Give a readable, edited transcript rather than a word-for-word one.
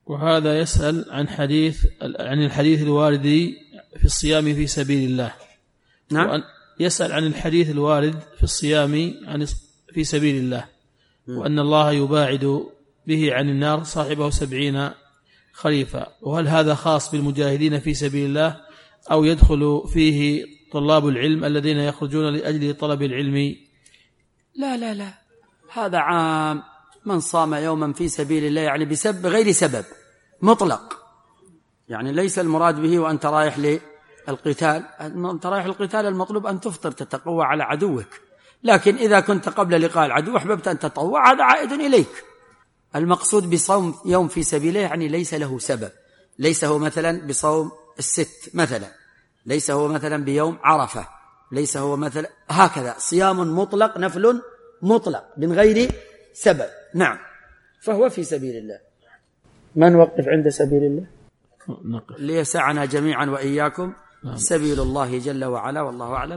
وهذا يسأل عن الحديث الوارد في الصيام في سبيل الله. نعم. يسأل عن الحديث الوارد في الصيام في سبيل الله، وأن الله يباعد به عن النار صاحبه 70 خريفا، وهل هذا خاص بالمجاهدين في سبيل الله أو يدخل فيه طلاب العلم الذين يخرجون لأجل طلب العلم؟ لا لا لا، هذا عام، من صام يوما في سبيل الله يعني بغير سبب مطلق، يعني ليس المراد به وأنت رايح للقتال، أنت رايح القتال المطلوب أن تفطر تتقوى على عدوك، لكن إذا كنت قبل لقاء العدو أحببت أن تتطوع هذا عائد إليك. المقصود بصوم يوم في سبيله يعني ليس له سبب، ليس هو مثلا بصوم الست مثلا، ليس هو مثلا بيوم عرفة، ليس هو مثلا هكذا صيام مطلق نفل مطلق من غير سبب. نعم، فهو في سبيل الله. من وقف عند سبيل الله ليسعنا جميعا وإياكم سبيل الله جل وعلا، والله أعلم.